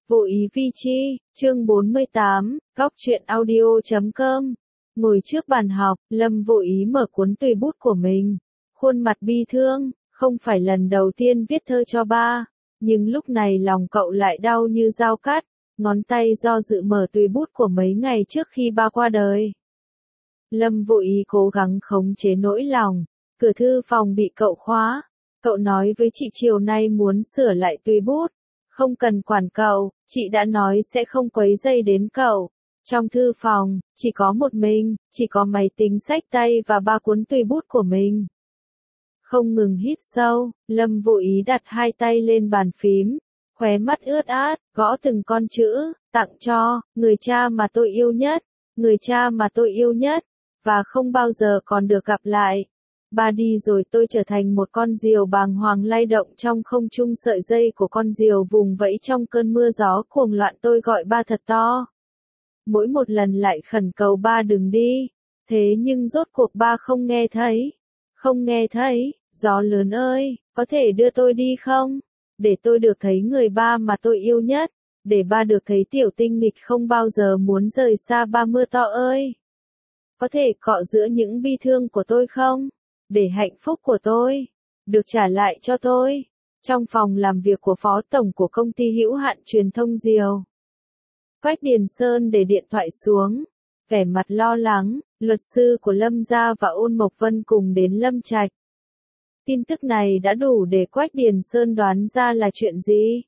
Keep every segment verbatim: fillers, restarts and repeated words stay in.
Vô ý vi chi, chương bốn mươi tám, góc truyện audio chấm com. Ngồi trước bàn học, Lâm vô ý mở cuốn tùy bút của mình. Khuôn mặt bi thương, không phải lần đầu tiên viết thơ cho ba. Nhưng lúc này lòng cậu lại đau như dao cắt, ngón tay do dự mở tùy bút của mấy ngày trước khi ba qua đời. Lâm vô ý cố gắng khống chế nỗi lòng, cửa thư phòng bị cậu khóa. Cậu nói với chị chiều nay muốn sửa lại tùy bút. Không cần quản cậu, chị đã nói sẽ không quấy rầy đến cậu. Trong thư phòng, chỉ có một mình, chỉ có máy tính xách tay và ba cuốn tùy bút của mình. Không ngừng hít sâu, Lâm vô ý đặt hai tay lên bàn phím, khóe mắt ướt át, gõ từng con chữ, tặng cho, người cha mà tôi yêu nhất, người cha mà tôi yêu nhất, và không bao giờ còn được gặp lại. Ba đi rồi tôi trở thành một con diều bàng hoàng lay động trong không trung, sợi dây của con diều vùng vẫy trong cơn mưa gió cuồng loạn, tôi gọi ba thật to. Mỗi một lần lại khẩn cầu ba đừng đi, thế nhưng rốt cuộc ba không nghe thấy. Không nghe thấy, gió lớn ơi, có thể đưa tôi đi không? Để tôi được thấy người ba mà tôi yêu nhất, để ba được thấy tiểu tinh nghịch không bao giờ muốn rời xa ba, mưa to ơi. Có thể cọ giữa những bi thương của tôi không? Để hạnh phúc của tôi được trả lại cho tôi. Trong phòng làm việc của phó tổng của công ty hữu hạn truyền thông Diều, Quách Điền Sơn để điện thoại xuống, vẻ mặt lo lắng. Luật sư của Lâm gia và Ôn Mộc Vân cùng đến Lâm Trạch. Tin tức này đã đủ để Quách Điền Sơn đoán ra là chuyện gì.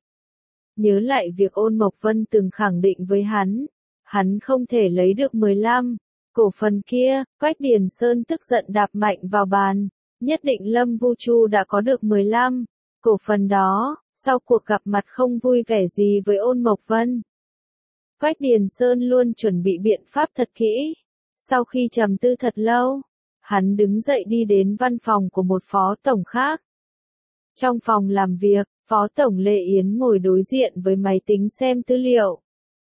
Nhớ lại việc Ôn Mộc Vân từng khẳng định với hắn, hắn không thể lấy được mười lăm cổ phần kia. Quách Điền Sơn tức giận đạp mạnh vào bàn, nhất định Lâm Vu Chu đã có được mười lăm cổ phần đó, sau cuộc gặp mặt không vui vẻ gì với Ôn Mộc Vân. Quách Điền Sơn luôn chuẩn bị biện pháp thật kỹ. Sau khi trầm tư thật lâu, hắn đứng dậy đi đến văn phòng của một phó tổng khác. Trong phòng làm việc, phó tổng Lệ Yến ngồi đối diện với máy tính xem tư liệu.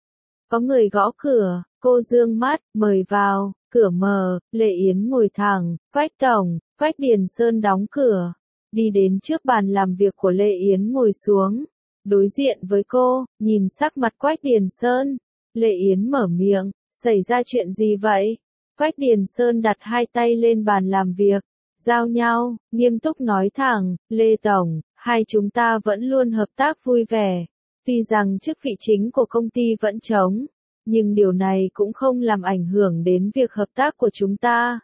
Có người gõ cửa, cô dương mắt, mời vào, cửa mở, Lệ Yến ngồi thẳng, Quách tổng. Quách Điền Sơn đóng cửa, đi đến trước bàn làm việc của Lệ Yến ngồi xuống, đối diện với cô, nhìn sắc mặt Quách Điền Sơn. Lệ Yến mở miệng, xảy ra chuyện gì vậy? Quách Điền Sơn đặt hai tay lên bàn làm việc, giao nhau, nghiêm túc nói thẳng, Lê tổng, hai chúng ta vẫn luôn hợp tác vui vẻ. Tuy rằng chức vị chính của công ty vẫn trống, nhưng điều này cũng không làm ảnh hưởng đến việc hợp tác của chúng ta.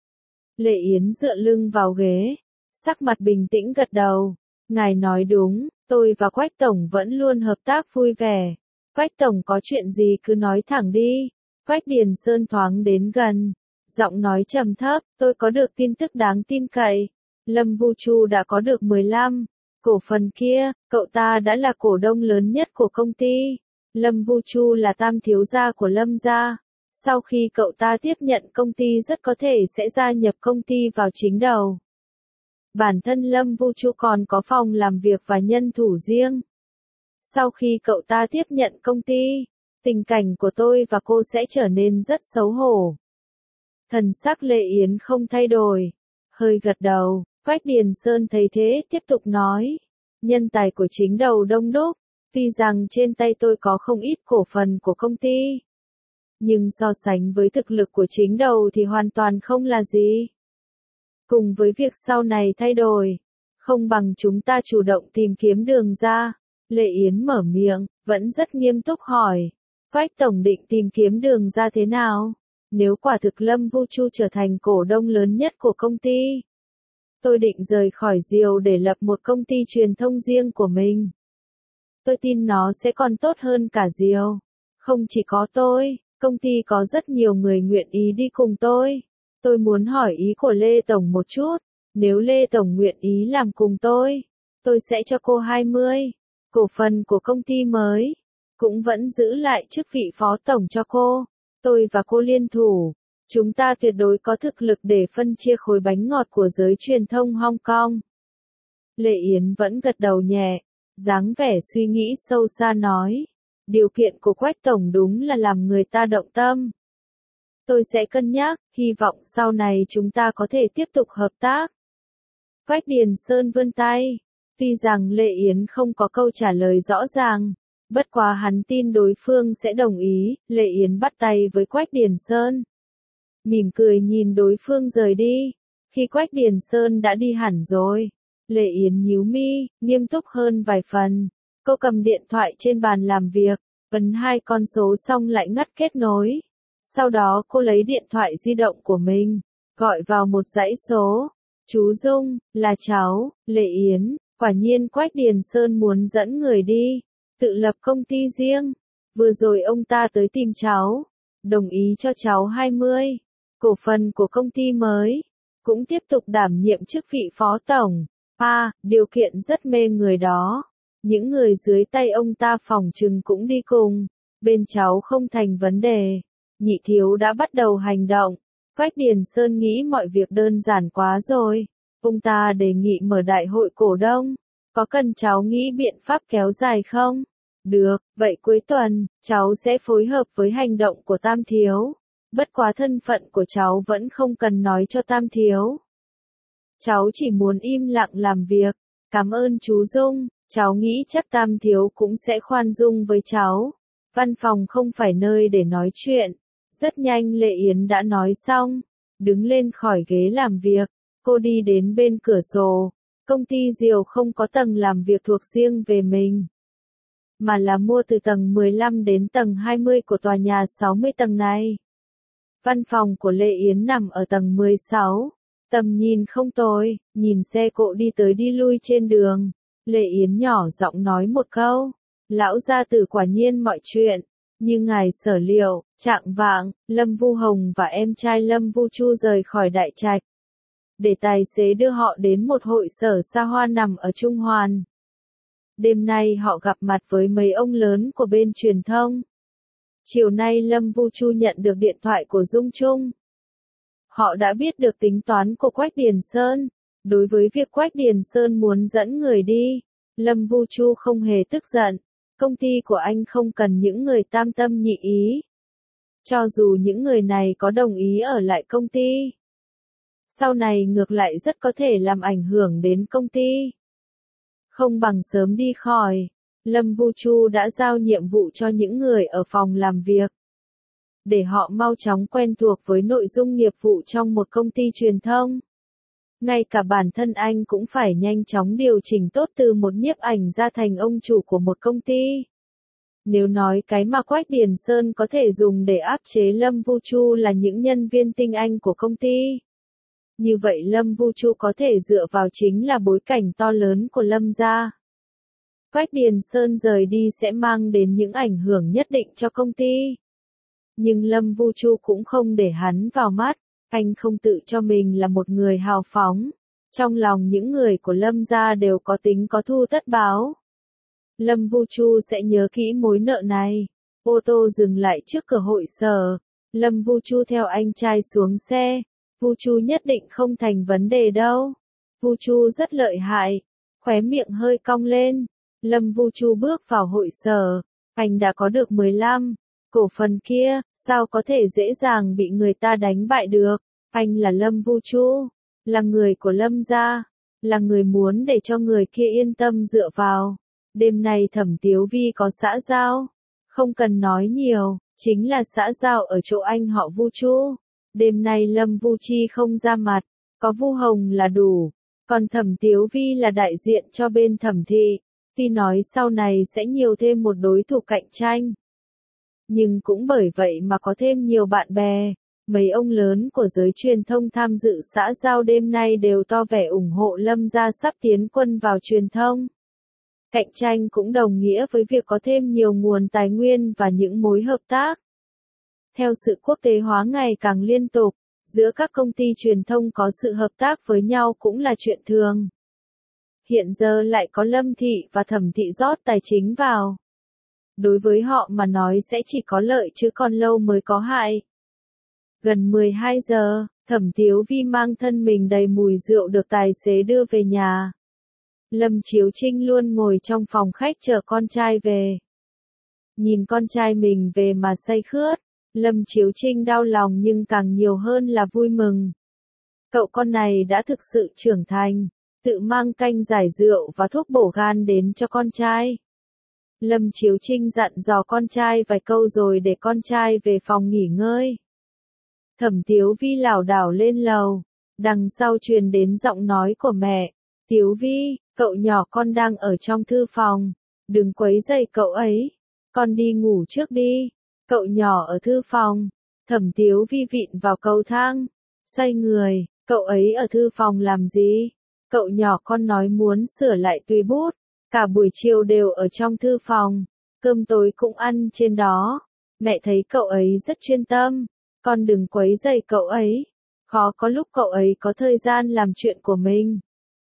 Lệ Yến dựa lưng vào ghế, sắc mặt bình tĩnh gật đầu. Ngài nói đúng, tôi và Quách tổng vẫn luôn hợp tác vui vẻ. Quách tổng có chuyện gì cứ nói thẳng đi. Quách Điền Sơn thoáng đến gần, giọng nói trầm thấp, tôi có được tin tức đáng tin cậy. Lâm Vu Chu đã có được mười lăm cổ phần kia, cậu ta đã là cổ đông lớn nhất của công ty. Lâm Vu Chu là tam thiếu gia của Lâm gia. Sau khi cậu ta tiếp nhận công ty rất có thể sẽ gia nhập công ty vào chính đầu. Bản thân Lâm Vu Chu còn có phòng làm việc và nhân thủ riêng. Sau khi cậu ta tiếp nhận công ty, tình cảnh của tôi và cô sẽ trở nên rất xấu hổ. Thần sắc Lệ Yến không thay đổi, hơi gật đầu. Quách Điền Sơn thấy thế tiếp tục nói, nhân tài của chính đầu đông đúc, tuy rằng trên tay tôi có không ít cổ phần của công ty, nhưng so sánh với thực lực của chính đầu thì hoàn toàn không là gì. Cùng với việc sau này thay đổi, không bằng chúng ta chủ động tìm kiếm đường ra. Lệ Yến mở miệng, vẫn rất nghiêm túc hỏi, Quách tổng định tìm kiếm đường ra thế nào? Nếu quả thực Lâm Vu Chu trở thành cổ đông lớn nhất của công ty, tôi định rời khỏi Diều để lập một công ty truyền thông riêng của mình. Tôi tin nó sẽ còn tốt hơn cả Diều. Không chỉ có tôi, công ty có rất nhiều người nguyện ý đi cùng tôi. Tôi muốn hỏi ý của Lê tổng một chút, nếu Lê tổng nguyện ý làm cùng tôi, tôi sẽ cho cô hai mươi cổ phần của công ty mới, cũng vẫn giữ lại chức vị phó tổng cho cô. Tôi và cô liên thủ, chúng ta tuyệt đối có thực lực để phân chia khối bánh ngọt của giới truyền thông Hong Kong. Lệ Yến vẫn gật đầu nhẹ, dáng vẻ suy nghĩ sâu xa nói, điều kiện của Quách tổng đúng là làm người ta động tâm. Tôi sẽ cân nhắc, hy vọng sau này chúng ta có thể tiếp tục hợp tác. Quách Điền Sơn vươn tay. Tuy rằng Lệ Yến không có câu trả lời rõ ràng, Bất quá hắn tin đối phương sẽ đồng ý, Lệ Yến bắt tay với Quách Điền Sơn. Mỉm cười nhìn đối phương rời đi. Khi Quách Điền Sơn đã đi hẳn rồi, Lệ Yến nhíu mi, nghiêm túc hơn vài phần. Cô cầm điện thoại trên bàn làm việc, ấn hai con số xong lại ngắt kết nối. Sau đó cô lấy điện thoại di động của mình, gọi vào một dãy số. Chú Dung, là cháu, Lệ Yến, quả nhiên Quách Điền Sơn muốn dẫn người đi, tự lập công ty riêng. Vừa rồi ông ta tới tìm cháu, đồng ý cho cháu hai mươi cổ phần của công ty mới, cũng tiếp tục đảm nhiệm chức vị phó tổng. À, điều kiện rất mê người đó. Những người dưới tay ông ta phòng trừng cũng đi cùng. Bên cháu không thành vấn đề. Nhị thiếu đã bắt đầu hành động. Quách Điền Sơn nghĩ mọi việc đơn giản quá rồi. Ông ta đề nghị mở đại hội cổ đông. Có cần cháu nghĩ biện pháp kéo dài không? Được, vậy cuối tuần, cháu sẽ phối hợp với hành động của Tam Thiếu. Bất quá thân phận của cháu vẫn không cần nói cho Tam Thiếu. Cháu chỉ muốn im lặng làm việc. Cảm ơn chú Dung, cháu nghĩ chắc Tam Thiếu cũng sẽ khoan dung với cháu. Văn phòng không phải nơi để nói chuyện. Rất nhanh Lệ Yến đã nói xong, đứng lên khỏi ghế làm việc, cô đi đến bên cửa sổ. Công ty Diều không có tầng làm việc thuộc riêng về mình, mà là mua từ tầng mười lăm đến tầng hai mươi của tòa nhà sáu mươi tầng này. Văn phòng của Lệ Yến nằm ở tầng mười sáu, tầm nhìn không tồi, nhìn xe cộ đi tới đi lui trên đường. Lệ Yến nhỏ giọng nói một câu, lão gia tử quả nhiên mọi chuyện. Như ngài sở liệu, trạng vạng, Lâm Vu Hồng và em trai Lâm Vu Chu rời khỏi đại trạch, để tài xế đưa họ đến một hội sở xa hoa nằm ở Trung Hoàn. Đêm nay họ gặp mặt với mấy ông lớn của bên truyền thông. Chiều nay Lâm Vu Chu nhận được điện thoại của Dung Trung. Họ đã biết được tính toán của Quách Điền Sơn. Đối với việc Quách Điền Sơn muốn dẫn người đi, Lâm Vu Chu không hề tức giận. Công ty của anh không cần những người tam tâm nhị ý. Cho dù những người này có đồng ý ở lại công ty, sau này ngược lại rất có thể làm ảnh hưởng đến công ty. Không bằng sớm đi khỏi. Lâm Vu Chu đã giao nhiệm vụ cho những người ở phòng làm việc, để họ mau chóng quen thuộc với nội dung nghiệp vụ trong một công ty truyền thông. Ngay cả bản thân anh cũng phải nhanh chóng điều chỉnh tốt từ một nhiếp ảnh ra thành ông chủ của một công ty. Nếu nói cái mà Quách Điền Sơn có thể dùng để áp chế Lâm Vu Chu là những nhân viên tinh anh của công ty, như vậy Lâm Vu Chu có thể dựa vào chính là bối cảnh to lớn của Lâm gia. Quách Điền Sơn rời đi sẽ mang đến những ảnh hưởng nhất định cho công ty. Nhưng Lâm Vu Chu cũng không để hắn vào mắt. Anh không tự cho mình là một người hào phóng. Trong lòng những người của Lâm gia đều có tính có thu tất báo. Lâm Vu Chu sẽ nhớ kỹ mối nợ này. Ô tô dừng lại trước cửa hội sở. Lâm Vu Chu theo anh trai xuống xe. Vu Chu nhất định không thành vấn đề đâu. Vu Chu rất lợi hại. Khóe miệng hơi cong lên. Lâm Vu Chu bước vào hội sở. Anh đã có được mười lăm cổ phần kia, sao có thể dễ dàng bị người ta đánh bại được. Anh là Lâm Vu Chu, là người của Lâm gia, là người muốn để cho người kia yên tâm dựa vào. Đêm nay Thẩm Tiếu Vi có xã giao, không cần nói nhiều, chính là xã giao ở chỗ anh họ Vu Chu. Đêm nay Lâm Vu Chi không ra mặt, có Vu Hồng là đủ, còn Thẩm Tiếu Vi là đại diện cho bên Thẩm thị. Tuy nói sau này sẽ nhiều thêm một đối thủ cạnh tranh, nhưng cũng bởi vậy mà có thêm nhiều bạn bè. Mấy ông lớn của giới truyền thông tham dự xã giao đêm nay đều to vẻ ủng hộ Lâm gia sắp tiến quân vào truyền thông. Cạnh tranh cũng đồng nghĩa với việc có thêm nhiều nguồn tài nguyên và những mối hợp tác. Theo sự quốc tế hóa ngày càng liên tục, giữa các công ty truyền thông có sự hợp tác với nhau cũng là chuyện thường. Hiện giờ lại có Lâm thị và Thẩm thị rót tài chính vào. Đối với họ mà nói sẽ chỉ có lợi chứ còn lâu mới có hại. Gần mười hai giờ, Thẩm Tiếu Vi mang thân mình đầy mùi rượu được tài xế đưa về nhà. Lâm Chiếu Trinh luôn ngồi trong phòng khách chờ con trai về. Nhìn con trai mình về mà say khướt, Lâm Chiếu Trinh đau lòng nhưng càng nhiều hơn là vui mừng. Cậu con này đã thực sự trưởng thành, tự mang canh giải rượu và thuốc bổ gan đến cho con trai. Lâm Chiếu Trinh dặn dò con trai vài câu rồi để con trai về phòng nghỉ ngơi. Thẩm Tiếu Vi lảo đảo lên lầu, đằng sau truyền đến giọng nói của mẹ. Tiếu Vi, cậu nhỏ con đang ở trong thư phòng, đừng quấy rầy cậu ấy, con đi ngủ trước đi. Cậu nhỏ ở thư phòng, Thẩm Tiếu Vi vịn vào cầu thang, xoay người, cậu ấy ở thư phòng làm gì? Cậu nhỏ con nói muốn sửa lại tùy bút, cả buổi chiều đều ở trong thư phòng, cơm tối cũng ăn trên đó. Mẹ thấy cậu ấy rất chuyên tâm, con đừng quấy rầy cậu ấy, khó có lúc cậu ấy có thời gian làm chuyện của mình.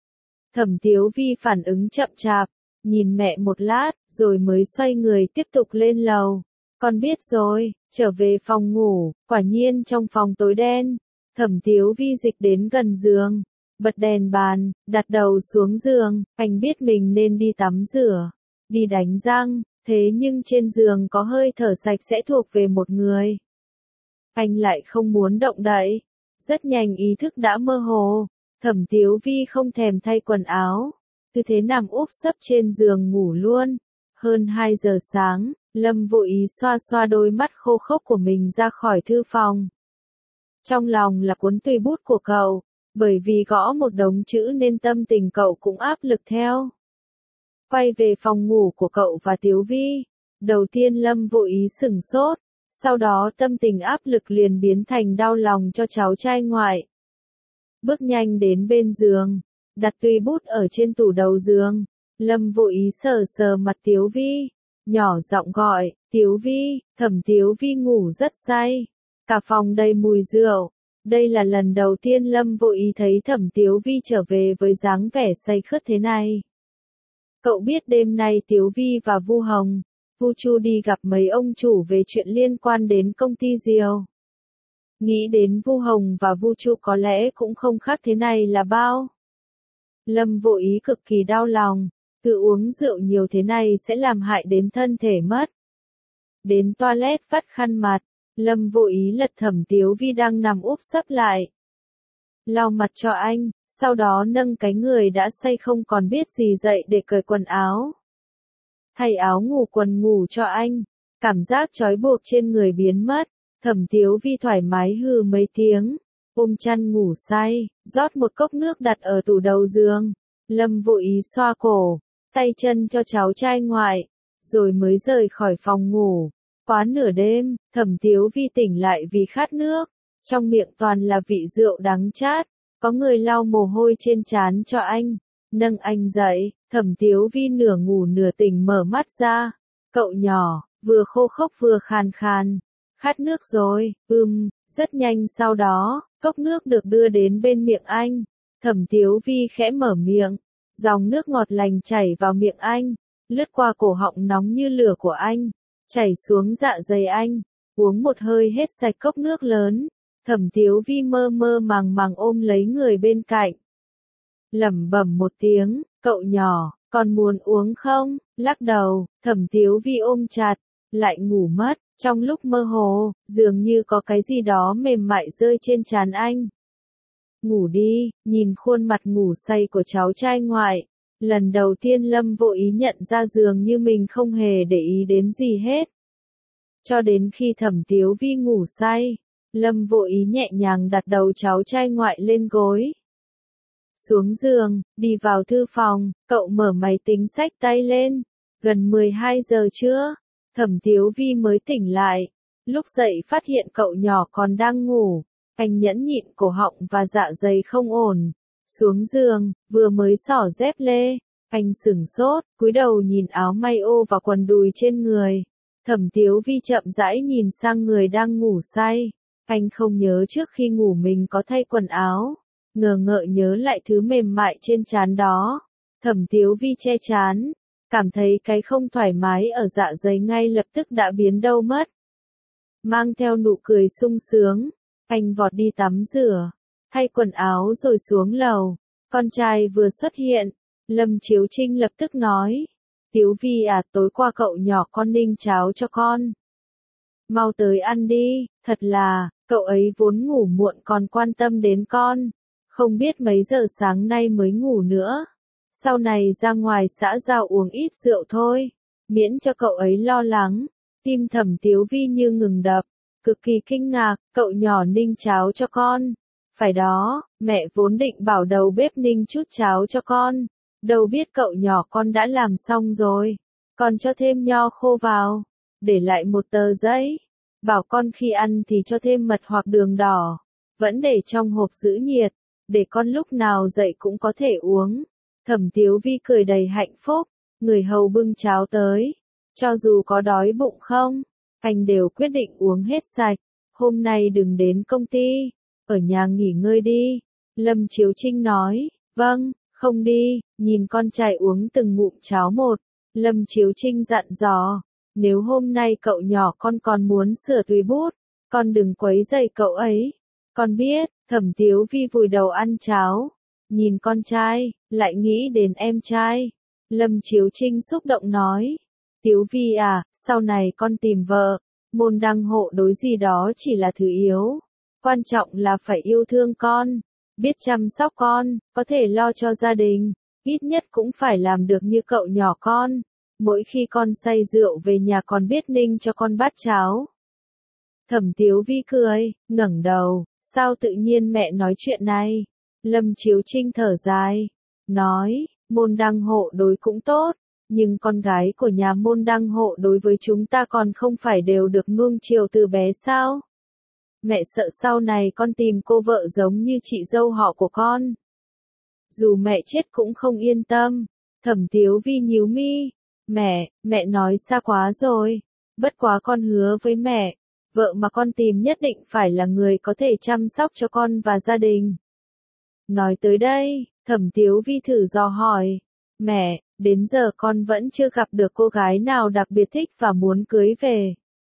Thẩm Tiếu Vi phản ứng chậm chạp, nhìn mẹ một lát, rồi mới xoay người tiếp tục lên lầu. Con biết rồi, trở về phòng ngủ, quả nhiên trong phòng tối đen. Thẩm Tiếu Vi dịch đến gần giường, bật đèn bàn, đặt đầu xuống giường. Anh biết mình nên đi tắm rửa, đi đánh răng, thế nhưng trên giường có hơi thở sạch sẽ thuộc về một người. Anh lại không muốn động đậy, rất nhanh ý thức đã mơ hồ. Thẩm Tiếu Vi không thèm thay quần áo, cứ thế nằm úp sấp trên giường ngủ luôn. Hơn hai giờ sáng, Lâm vô ý xoa xoa đôi mắt khô khốc của mình ra khỏi thư phòng. Trong lòng là cuốn tùy bút của cậu, bởi vì gõ một đống chữ nên tâm tình cậu cũng áp lực theo. Quay về phòng ngủ của cậu và Tiếu Vi, đầu tiên Lâm vô ý sửng sốt, sau đó tâm tình áp lực liền biến thành đau lòng cho cháu trai ngoại. Bước nhanh đến bên giường, đặt tùy bút ở trên tủ đầu giường, Lâm vô ý sờ sờ mặt Tiếu Vi, nhỏ giọng gọi, Tiếu Vi. Thẩm Tiếu Vi ngủ rất say, cả phòng đầy mùi rượu. Đây là lần đầu tiên Lâm vô ý thấy Thẩm Tiếu Vi trở về với dáng vẻ say khướt thế này. Cậu biết đêm nay Tiếu Vi và Vu Hồng, Vu Chu đi gặp mấy ông chủ về chuyện liên quan đến công ty Diều. Nghĩ đến Vu Hồng và Vu Chu có lẽ cũng không khác thế này là bao. Lâm vô ý cực kỳ đau lòng, cứ uống rượu nhiều thế này sẽ làm hại đến thân thể mất. Đến toilet vắt khăn mặt, Lâm vô ý lật Thẩm Tiếu Vi đang nằm úp sấp lại. Lau mặt cho anh, sau đó nâng cái người đã say không còn biết gì dậy để cởi quần áo. Thay áo ngủ quần ngủ cho anh, cảm giác trói buộc trên người biến mất. Thẩm Tiếu Vi thoải mái hừ mấy tiếng, ôm chăn ngủ say, rót một cốc nước đặt ở tủ đầu giường. Lâm vô ý xoa cổ, tay chân cho cháu trai ngoại, rồi mới rời khỏi phòng ngủ. Quá nửa đêm, Thẩm Tiếu Vi tỉnh lại vì khát nước, trong miệng toàn là vị rượu đắng chát. Có người lau mồ hôi trên trán cho anh, nâng anh dậy. Thẩm Tiếu Vi nửa ngủ nửa tỉnh mở mắt ra. Cậu nhỏ, vừa khô khốc vừa khàn khàn. Khát nước rồi, ừm, rất nhanh sau đó, cốc nước được đưa đến bên miệng anh. Thẩm Tiếu Vi khẽ mở miệng, dòng nước ngọt lành chảy vào miệng anh, lướt qua cổ họng nóng như lửa của anh, chảy xuống dạ dày anh, uống một hơi hết sạch cốc nước lớn. Thẩm Tiếu Vi mơ mơ màng màng ôm lấy người bên cạnh. Lẩm bẩm một tiếng, cậu nhỏ, còn muốn uống không? Lắc đầu, Thẩm Tiếu Vi ôm chặt, lại ngủ mất. Trong lúc mơ hồ, dường như có cái gì đó mềm mại rơi trên trán anh. Ngủ đi, nhìn khuôn mặt ngủ say của cháu trai ngoại. Lần đầu tiên Lâm vô ý nhận ra dường như mình không hề để ý đến gì hết. Cho đến khi Thẩm Tiếu Vi ngủ say, Lâm vô ý nhẹ nhàng đặt đầu cháu trai ngoại lên gối. Xuống giường, đi vào thư phòng, cậu mở máy tính xách tay lên. Gần mười hai giờ trưa, Thẩm Tiếu Vi mới tỉnh lại. Lúc dậy phát hiện cậu nhỏ còn đang ngủ. Anh nhẫn nhịn cổ họng và dạ dày không ổn. Xuống giường, vừa mới xỏ dép lê. Anh sửng sốt, cúi đầu nhìn áo may ô và quần đùi trên người. Thẩm Tiếu Vi chậm rãi nhìn sang người đang ngủ say. Anh không nhớ trước khi ngủ mình có thay quần áo. Ngờ ngợ nhớ lại thứ mềm mại trên trán đó. Thẩm Tiếu Vi che trán, cảm thấy cái không thoải mái ở dạ dày ngay lập tức đã biến đâu mất. Mang theo nụ cười sung sướng, anh vọt đi tắm rửa, thay quần áo rồi xuống lầu. Con trai vừa xuất hiện, Lâm Chiếu Trinh lập tức nói, Tiếu Vi à, tối qua cậu nhỏ con ninh cháo cho con. Mau tới ăn đi, thật là, cậu ấy vốn ngủ muộn còn quan tâm đến con, không biết mấy giờ sáng nay mới ngủ nữa. Sau này ra ngoài xã giao uống ít rượu thôi. miễn cho cậu ấy lo lắng. Tim Thẩm Tiếu Vi như ngừng đập, cực kỳ kinh ngạc, cậu nhỏ ninh cháo cho con. Phải đó, mẹ vốn định bảo đầu bếp ninh chút cháo cho con. Đâu biết cậu nhỏ con đã làm xong rồi. Con cho thêm nho khô vào. Để lại một tờ giấy. Bảo con khi ăn thì cho thêm mật hoặc đường đỏ. Vẫn để trong hộp giữ nhiệt. Để con lúc nào dậy cũng có thể uống. Thẩm Tiếu Vi cười đầy hạnh phúc. Người hầu bưng cháo tới. Cho dù có đói bụng không, anh đều quyết định uống hết sạch. Hôm nay đừng đến công ty. Ở nhà nghỉ ngơi đi. Lâm Chiếu Trinh nói. Vâng, không đi. Nhìn con trai uống từng ngụm cháo một. Lâm Chiếu Trinh dặn dò. Nếu hôm nay cậu nhỏ con còn muốn sửa tùy bút, con đừng quấy rầy cậu ấy. Con biết. Thẩm Tiếu Vi vùi đầu ăn cháo. Nhìn con trai, lại nghĩ đến em trai. Lâm Chiếu Trinh xúc động nói. Tiếu Vi à, sau này con tìm vợ, môn đăng hộ đối gì đó chỉ là thứ yếu. Quan trọng là phải yêu thương con, biết chăm sóc con, có thể lo cho gia đình, ít nhất cũng phải làm được như cậu nhỏ con. Mỗi khi con say rượu về nhà còn biết ninh cho con bát cháo. Thẩm Tiếu Vi cười, ngẩng đầu, sao tự nhiên mẹ nói chuyện này? Lâm Chiếu Trinh thở dài, nói, môn đăng hộ đối cũng tốt. Nhưng con gái của nhà môn đăng hộ đối với chúng ta còn không phải đều được nuông chiều từ bé sao? Mẹ sợ sau này con tìm cô vợ giống như chị dâu họ của con. Dù mẹ chết cũng không yên tâm. Thẩm Tiếu Vi nhíu mi. Mẹ, mẹ nói xa quá rồi. Bất quá con hứa với mẹ, vợ mà con tìm nhất định phải là người có thể chăm sóc cho con và gia đình. Nói tới đây, Thẩm Tiếu Vi thử dò hỏi. Mẹ, đến giờ con vẫn chưa gặp được cô gái nào đặc biệt thích và muốn cưới về.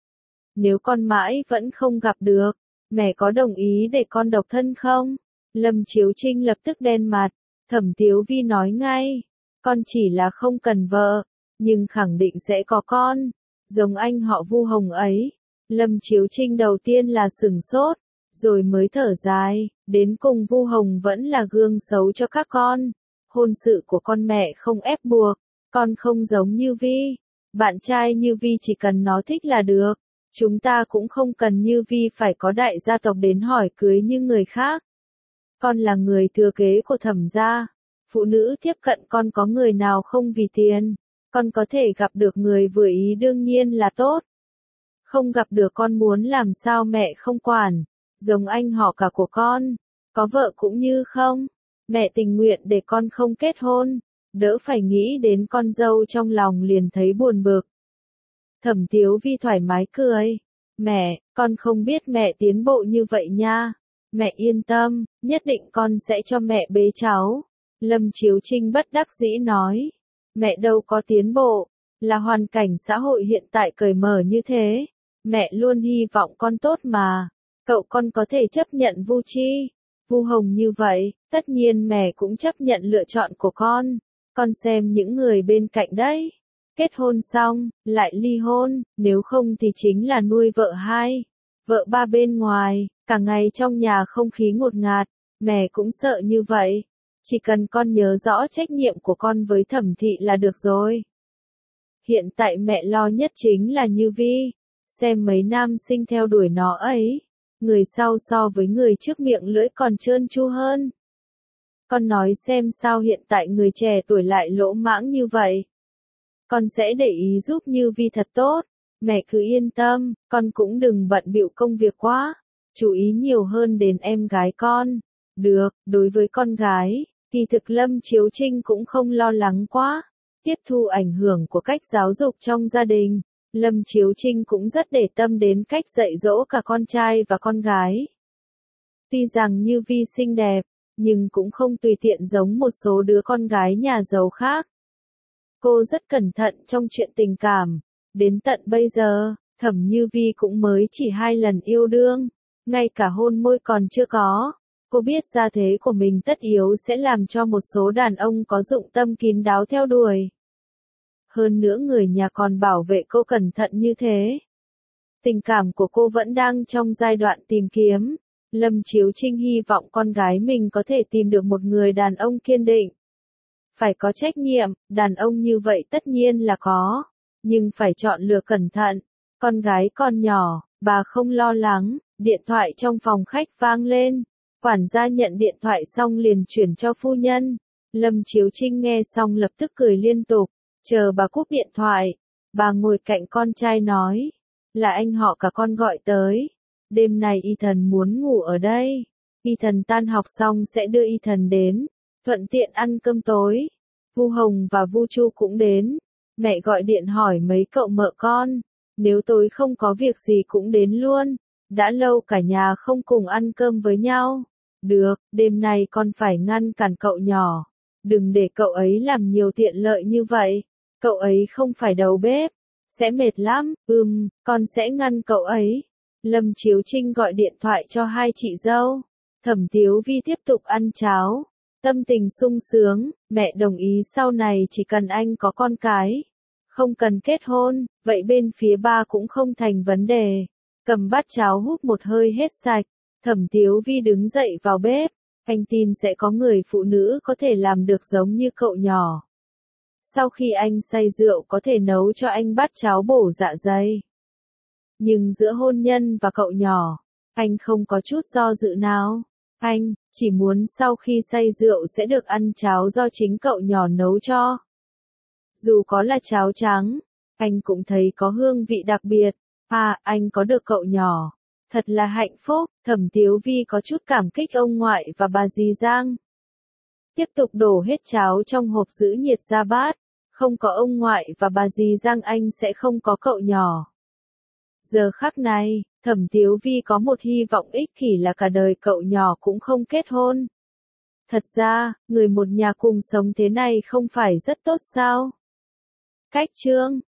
Nếu con mãi vẫn không gặp được, mẹ có đồng ý để con độc thân không? Lâm Chiếu Trinh lập tức đen mặt. Thẩm Tiếu Vi nói ngay. Con chỉ là không cần vợ, nhưng khẳng định sẽ có con. Giống anh họ Vu Hồng ấy. Lâm Chiếu Trinh đầu tiên là sửng sốt, rồi mới thở dài. Đến cùng Vu Hồng vẫn là gương xấu cho các con. Hôn sự của con mẹ không ép buộc, con không giống Như Vi. Bạn trai Như Vi chỉ cần nó thích là được. Chúng ta cũng không cần Như Vi phải có đại gia tộc đến hỏi cưới như người khác. Con là người thừa kế của Thẩm gia. Phụ nữ tiếp cận con có người nào không vì tiền. Con có thể gặp được người vừa ý đương nhiên là tốt. Không gặp được con muốn làm sao mẹ không quản. Giống anh họ cả của con. Có vợ cũng như không. Mẹ tình nguyện để con không kết hôn, đỡ phải nghĩ đến con dâu trong lòng liền thấy buồn bực. Thẩm Tiếu Vi thoải mái cười. Mẹ, con không biết mẹ tiến bộ như vậy nha. Mẹ yên tâm, nhất định con sẽ cho mẹ bế cháu. Lâm Chiếu Trinh bất đắc dĩ nói. Mẹ đâu có tiến bộ, là hoàn cảnh xã hội hiện tại cởi mở như thế. Mẹ luôn hy vọng con tốt mà. Cậu con có thể chấp nhận Vu Chi, Vu Hồng như vậy, tất nhiên mẹ cũng chấp nhận lựa chọn của con. Con xem những người bên cạnh đấy. Kết hôn xong, lại ly hôn, nếu không thì chính là nuôi vợ hai, vợ ba bên ngoài, cả ngày trong nhà không khí ngột ngạt. Mẹ cũng sợ như vậy. Chỉ cần con nhớ rõ trách nhiệm của con với Thẩm thị là được rồi. Hiện tại mẹ lo nhất chính là Như Vi. Xem mấy nam sinh theo đuổi nó ấy. Người sau so với người trước miệng lưỡi còn trơn tru hơn. Con nói xem sao hiện tại người trẻ tuổi lại lỗ mãng như vậy. Con sẽ để ý giúp Như Vi thật tốt. Mẹ cứ yên tâm, con cũng đừng bận bịu công việc quá. Chú ý nhiều hơn đến em gái con. Được, đối với con gái, thì thực Lâm Chiếu Trinh cũng không lo lắng quá. Tiếp thu ảnh hưởng của cách giáo dục trong gia đình. Lâm Chiếu Trinh cũng rất để tâm đến cách dạy dỗ cả con trai và con gái. Tuy rằng Như Vi xinh đẹp, nhưng cũng không tùy tiện giống một số đứa con gái nhà giàu khác. Cô rất cẩn thận trong chuyện tình cảm. Đến tận bây giờ, Thẩm Như Vi cũng mới chỉ hai lần yêu đương. Ngay cả hôn môi còn chưa có. Cô biết gia thế của mình tất yếu sẽ làm cho một số đàn ông có dụng tâm kín đáo theo đuổi. Hơn nữa người nhà còn bảo vệ cô cẩn thận như thế. Tình cảm của cô vẫn đang trong giai đoạn tìm kiếm. Lâm Chiếu Trinh hy vọng con gái mình có thể tìm được một người đàn ông kiên định. Phải có trách nhiệm, đàn ông như vậy tất nhiên là có. nhưng phải chọn lựa cẩn thận. Con gái còn nhỏ, bà không lo lắng. Điện thoại trong phòng khách vang lên. Quản gia nhận điện thoại xong liền chuyển cho phu nhân. Lâm Chiếu Trinh nghe xong lập tức cười liên tục. Chờ bà cúp điện thoại, bà ngồi cạnh con trai nói. Là anh họ cả con gọi tới. Đêm này Ethan muốn ngủ ở đây. Ethan tan học xong sẽ đưa Ethan đến. Thuận tiện ăn cơm tối. Vu Hồng và Vu Chu cũng đến. Mẹ gọi điện hỏi mấy cậu mợ con. Nếu tối không có việc gì cũng đến luôn. Đã lâu cả nhà không cùng ăn cơm với nhau. Được, đêm nay con phải ngăn cản cậu nhỏ. Đừng để cậu ấy làm nhiều tiện lợi như vậy. Cậu ấy không phải đầu bếp. Sẽ mệt lắm, ừm, con sẽ ngăn cậu ấy. Lâm Chiếu Trinh gọi điện thoại cho hai chị dâu. Thẩm Tiếu Vi tiếp tục ăn cháo. Tâm tình sung sướng, mẹ đồng ý sau này chỉ cần anh có con cái. Không cần kết hôn, vậy bên phía ba cũng không thành vấn đề. Cầm bát cháo húp một hơi hết sạch. Thẩm Tiếu Vi đứng dậy vào bếp. Anh tin sẽ có người phụ nữ có thể làm được giống như cậu nhỏ. Sau khi anh say rượu có thể nấu cho anh bát cháo bổ dạ dày. Nhưng giữa hôn nhân và cậu nhỏ, anh không có chút do dự nào. Anh chỉ muốn sau khi say rượu sẽ được ăn cháo do chính cậu nhỏ nấu cho. Dù có là cháo trắng, anh cũng thấy có hương vị đặc biệt. À, anh có được cậu nhỏ. Thật là hạnh phúc. Thẩm Tiếu Vi có chút cảm kích ông ngoại và bà dì Giang. Tiếp tục đổ hết cháo trong hộp giữ nhiệt ra bát. Không có ông ngoại và bà dì Giang anh sẽ không có cậu nhỏ. Giờ khắc này, Thẩm Tiếu Vi có một hy vọng ích kỷ là cả đời cậu nhỏ cũng không kết hôn. Thật ra, người một nhà cùng sống thế này không phải rất tốt sao? Cách chương